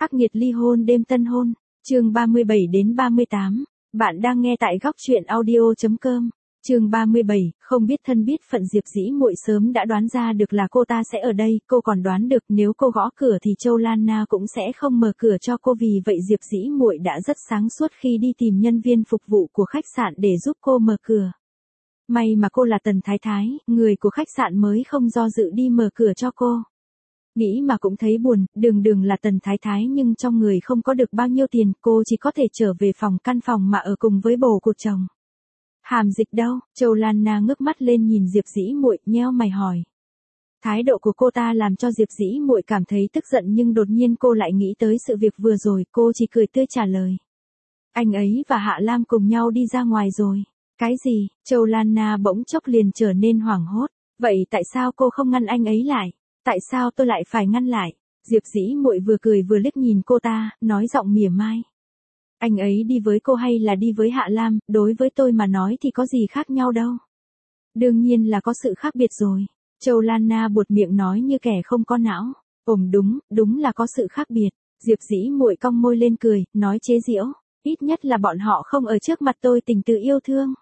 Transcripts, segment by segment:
Ác nghiệt ly hôn đêm tân hôn, chương 37 đến 38. Bạn đang nghe tại góc truyện audio.com. Chương 37, không biết thân biết phận Diệp Dĩ Muội sớm đã đoán ra được là cô ta sẽ ở đây, cô còn đoán được nếu cô gõ cửa thì Châu Lan Na cũng sẽ không mở cửa cho cô, vì vậy Diệp Dĩ Muội đã rất sáng suốt khi đi tìm nhân viên phục vụ của khách sạn để giúp cô mở cửa. May mà cô là Tần Thái Thái, người của khách sạn mới không do dự đi mở cửa cho cô. Nghĩ mà cũng thấy buồn, đường là Tần Thái Thái nhưng trong người không có được bao nhiêu tiền, cô chỉ có thể trở về căn phòng mà ở cùng với bồ của chồng. Hàm Dịch đâu? Châu Lan Na ngước mắt lên nhìn Diệp Dĩ Muội, nheo mày hỏi. Thái độ của cô ta làm cho Diệp Dĩ Muội cảm thấy tức giận, nhưng đột nhiên cô lại nghĩ tới sự việc vừa rồi, cô chỉ cười tươi trả lời. Anh ấy và Hạ Lam cùng nhau đi ra ngoài rồi. Cái gì? Châu Lan Na bỗng chốc liền trở nên hoảng hốt. Vậy tại sao cô không ngăn anh ấy lại? Tại sao tôi lại phải ngăn lại? Diệp Dĩ Muội vừa cười vừa liếc nhìn cô ta, nói giọng mỉa mai. Anh ấy đi với cô hay là đi với Hạ Lam, đối với tôi mà nói thì có gì khác nhau đâu. Đương nhiên là có sự khác biệt rồi. Châu Lan Na buột miệng nói như kẻ không có não. Đúng là có sự khác biệt. Diệp Dĩ Muội cong môi lên cười, nói chế giễu. Ít nhất là bọn họ không ở trước mặt tôi tình tự yêu thương.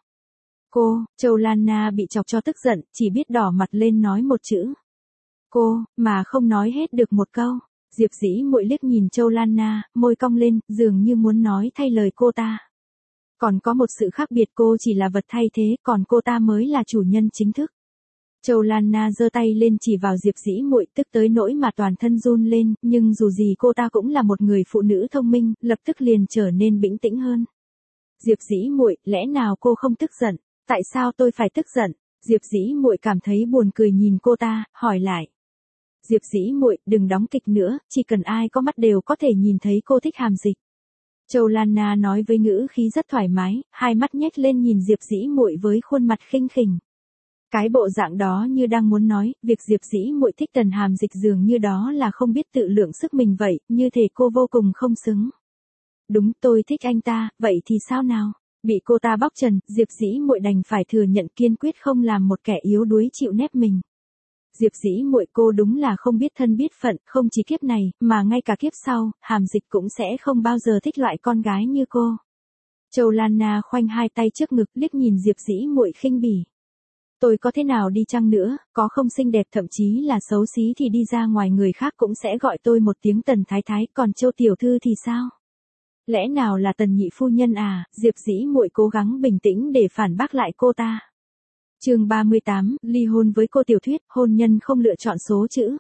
Châu Lan Na bị chọc cho tức giận, chỉ biết đỏ mặt lên nói một chữ. Cô, mà không nói hết được một câu. Diệp Dĩ Muội liếc nhìn Châu Lan Na, môi cong lên, dường như muốn nói thay lời cô ta. Còn có một sự khác biệt, cô chỉ là vật thay thế, còn cô ta mới là chủ nhân chính thức. Châu Lan Na giơ tay lên chỉ vào Diệp Dĩ Muội, tức tới nỗi mà toàn thân run lên, nhưng dù gì cô ta cũng là một người phụ nữ thông minh, lập tức liền trở nên bình tĩnh hơn. Diệp Dĩ Muội, lẽ nào cô không tức giận? Tại sao tôi phải tức giận? Diệp Dĩ Muội cảm thấy buồn cười nhìn cô ta, hỏi lại. Diệp Dĩ Muội, đừng đóng kịch nữa, chỉ cần ai có mắt đều có thể nhìn thấy cô thích Hàm Dịch. Châu Lan Na nói với ngữ khí rất thoải mái, hai mắt nhếch lên nhìn Diệp Dĩ Muội với khuôn mặt khinh khỉnh. Cái bộ dạng đó như đang muốn nói, việc Diệp Dĩ Muội thích Tần Hàm Dịch dường như đó là không biết tự lượng sức mình vậy, như thể cô vô cùng không xứng. Đúng, tôi thích anh ta, vậy thì sao nào? Bị cô ta bóc trần, Diệp Dĩ Muội đành phải thừa nhận, kiên quyết không làm một kẻ yếu đuối chịu nép mình. Diệp Dĩ Muội, cô đúng là không biết thân biết phận, không chỉ kiếp này, mà ngay cả kiếp sau, Hàm Dịch cũng sẽ không bao giờ thích loại con gái như cô. Châu Lan Na khoanh hai tay trước ngực, liếc nhìn Diệp Dĩ Muội khinh bỉ. Tôi có thế nào đi chăng nữa, có không xinh đẹp thậm chí là xấu xí thì đi ra ngoài người khác cũng sẽ gọi tôi một tiếng Tần Thái Thái, còn Châu tiểu thư thì sao? Lẽ nào là Tần nhị phu nhân à? Diệp Dĩ Muội cố gắng bình tĩnh để phản bác lại cô ta. Chương 38, ly hôn với cô Tiểu Thuyết, hôn nhân không lựa chọn số chữ,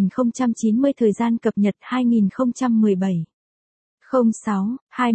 1090 thời gian cập nhật 2017. 06,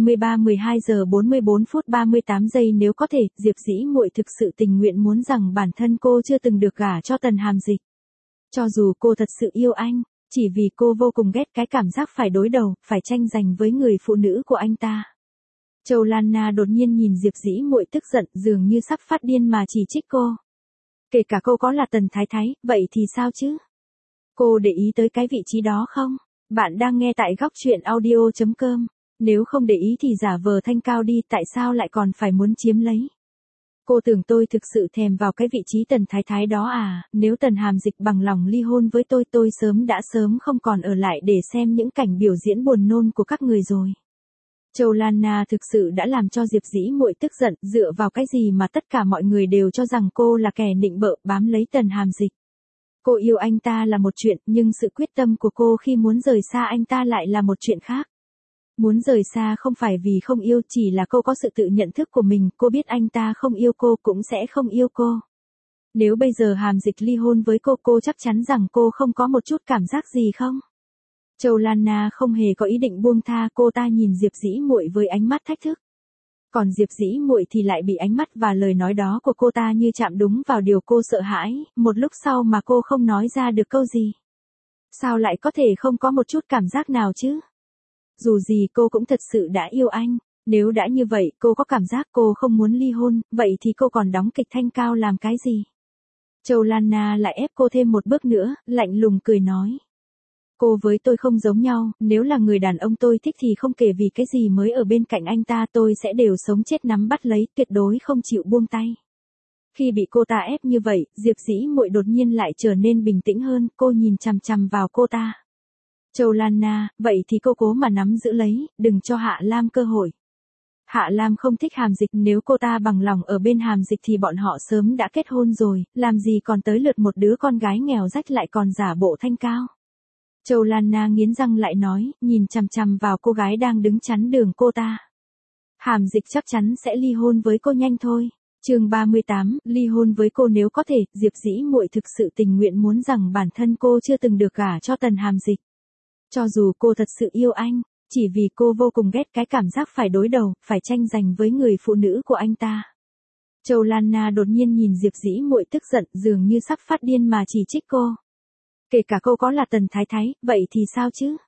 12 giờ 44 phút 38 giây. Nếu có thể, Diệp Dĩ Muội thực sự tình nguyện muốn rằng bản thân cô chưa từng được gả cho Tần Hàm Dịch. Cho dù cô thật sự yêu anh, chỉ vì cô vô cùng ghét cái cảm giác phải đối đầu, phải tranh giành với người phụ nữ của anh ta. Châu Lan Na đột nhiên nhìn Diệp Dĩ Muội tức giận, dường như sắp phát điên mà chỉ trích cô. Kể cả cô có là Tần Thái Thái, vậy thì sao chứ? Cô để ý tới cái vị trí đó không? Bạn đang nghe tại góc truyện audio.com. Nếu không để ý thì giả vờ thanh cao đi, tại sao lại còn phải muốn chiếm lấy? Cô tưởng tôi thực sự thèm vào cái vị trí Tần Thái Thái đó à? Nếu Tần Hàm Dịch bằng lòng ly hôn với tôi sớm không còn ở lại để xem những cảnh biểu diễn buồn nôn của các người rồi. Châu Lan Na thực sự đã làm cho Diệp Dĩ Muội tức giận, dựa vào cái gì mà tất cả mọi người đều cho rằng cô là kẻ nịnh bợ bám lấy Tần Hàm Dịch. Cô yêu anh ta là một chuyện, nhưng sự quyết tâm của cô khi muốn rời xa anh ta lại là một chuyện khác. Muốn rời xa không phải vì không yêu, chỉ là cô có sự tự nhận thức của mình, cô biết anh ta không yêu cô cũng sẽ không yêu cô. Nếu bây giờ Hàm Dịch ly hôn với cô chắc chắn rằng cô không có một chút cảm giác gì không? Châu Lan Na không hề có ý định buông tha, cô ta nhìn Diệp Dĩ Muội với ánh mắt thách thức. Còn Diệp Dĩ Muội thì lại bị ánh mắt và lời nói đó của cô ta như chạm đúng vào điều cô sợ hãi, một lúc sau mà cô không nói ra được câu gì. Sao lại có thể không có một chút cảm giác nào chứ? Dù gì cô cũng thật sự đã yêu anh, nếu đã như vậy cô có cảm giác cô không muốn ly hôn, vậy thì cô còn đóng kịch thanh cao làm cái gì? Châu Lan Na lại ép cô thêm một bước nữa, lạnh lùng cười nói. Cô với tôi không giống nhau, nếu là người đàn ông tôi thích thì không kể vì cái gì mới ở bên cạnh anh ta tôi sẽ đều sống chết nắm bắt lấy, tuyệt đối không chịu buông tay. Khi bị cô ta ép như vậy, Diệp Dĩ Muội đột nhiên lại trở nên bình tĩnh hơn, cô nhìn chằm chằm vào cô ta. Châu Lan Na, vậy thì cô cố mà nắm giữ lấy, đừng cho Hạ Lam cơ hội. Hạ Lam không thích Hàm Dịch, nếu cô ta bằng lòng ở bên Hàm Dịch thì bọn họ sớm đã kết hôn rồi, làm gì còn tới lượt một đứa con gái nghèo rách lại còn giả bộ thanh cao. Châu Lan Na nghiến răng lại nói, nhìn chằm chằm vào cô gái đang đứng chắn đường cô ta. Hàm Dịch chắc chắn sẽ ly hôn với cô nhanh thôi. Chương 38, ly hôn với cô nếu có thể, Diệp Dĩ Muội thực sự tình nguyện muốn rằng bản thân cô chưa từng được gả cho Tần Hàm Dịch. Cho dù cô thật sự yêu anh, chỉ vì cô vô cùng ghét cái cảm giác phải đối đầu, phải tranh giành với người phụ nữ của anh ta. Châu Lan Na đột nhiên nhìn Diệp Dĩ Muội tức giận, dường như sắp phát điên mà chỉ trích cô. Kể cả cô có là Tần Thái Thái, vậy thì sao chứ?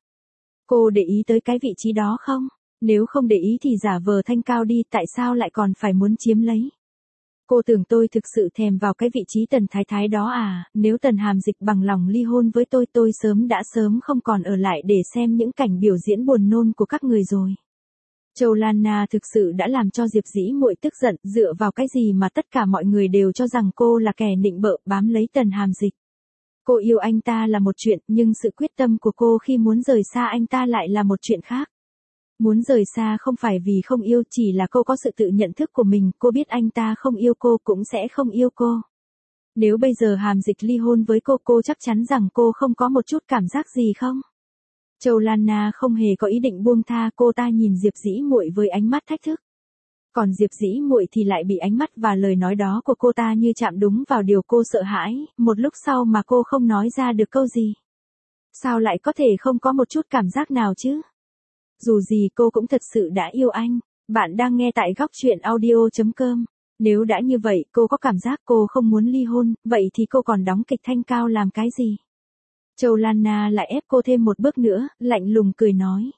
Cô để ý tới cái vị trí đó không? Nếu không để ý thì giả vờ thanh cao đi, tại sao lại còn phải muốn chiếm lấy? Cô tưởng tôi thực sự thèm vào cái vị trí Tần Thái Thái đó à, nếu Tần Hàm Dịch bằng lòng ly hôn với tôi sớm không còn ở lại để xem những cảnh biểu diễn buồn nôn của các người rồi. Châu Lan Na thực sự đã làm cho Diệp Dĩ Muội tức giận, dựa vào cái gì mà tất cả mọi người đều cho rằng cô là kẻ nịnh bợ bám lấy Tần Hàm Dịch. Cô yêu anh ta là một chuyện, nhưng sự quyết tâm của cô khi muốn rời xa anh ta lại là một chuyện khác. Muốn rời xa không phải vì không yêu, chỉ là cô có sự tự nhận thức của mình, cô biết anh ta không yêu cô cũng sẽ không yêu cô. Nếu bây giờ Hàm Dịch ly hôn với cô chắc chắn rằng cô không có một chút cảm giác gì không? Châu Lan Na không hề có ý định buông tha, cô ta nhìn Diệp Dĩ Muội với ánh mắt thách thức. Còn Diệp Dĩ Muội thì lại bị ánh mắt và lời nói đó của cô ta như chạm đúng vào điều cô sợ hãi, một lúc sau mà cô không nói ra được câu gì. Sao lại có thể không có một chút cảm giác nào chứ? Dù gì cô cũng thật sự đã yêu anh. Bạn đang nghe tại góc truyện audio.com. Nếu đã như vậy, cô có cảm giác cô không muốn ly hôn, vậy thì cô còn đóng kịch thanh cao làm cái gì? Châu Lan Na lại ép cô thêm một bước nữa, lạnh lùng cười nói.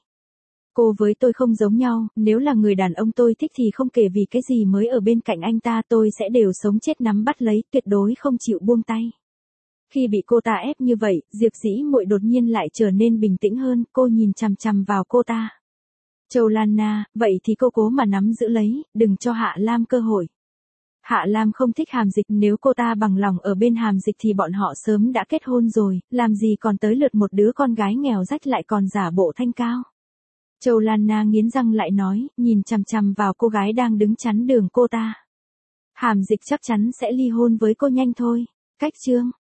Cô với tôi không giống nhau, nếu là người đàn ông tôi thích thì không kể vì cái gì mới ở bên cạnh anh ta tôi sẽ đều sống chết nắm bắt lấy, tuyệt đối không chịu buông tay. Khi bị cô ta ép như vậy, Diệp Dĩ Muội đột nhiên lại trở nên bình tĩnh hơn, cô nhìn chằm chằm vào cô ta. Châu Lan Na, vậy thì cô cố mà nắm giữ lấy, đừng cho Hạ Lam cơ hội. Hạ Lam không thích Hàm Dịch, nếu cô ta bằng lòng ở bên Hàm Dịch thì bọn họ sớm đã kết hôn rồi, làm gì còn tới lượt một đứa con gái nghèo rách lại còn giả bộ thanh cao. Châu Lan Na nghiến răng lại nói, nhìn chằm chằm vào cô gái đang đứng chắn đường cô ta. Hàm Dịch chắc chắn sẽ ly hôn với cô nhanh thôi. Cách chương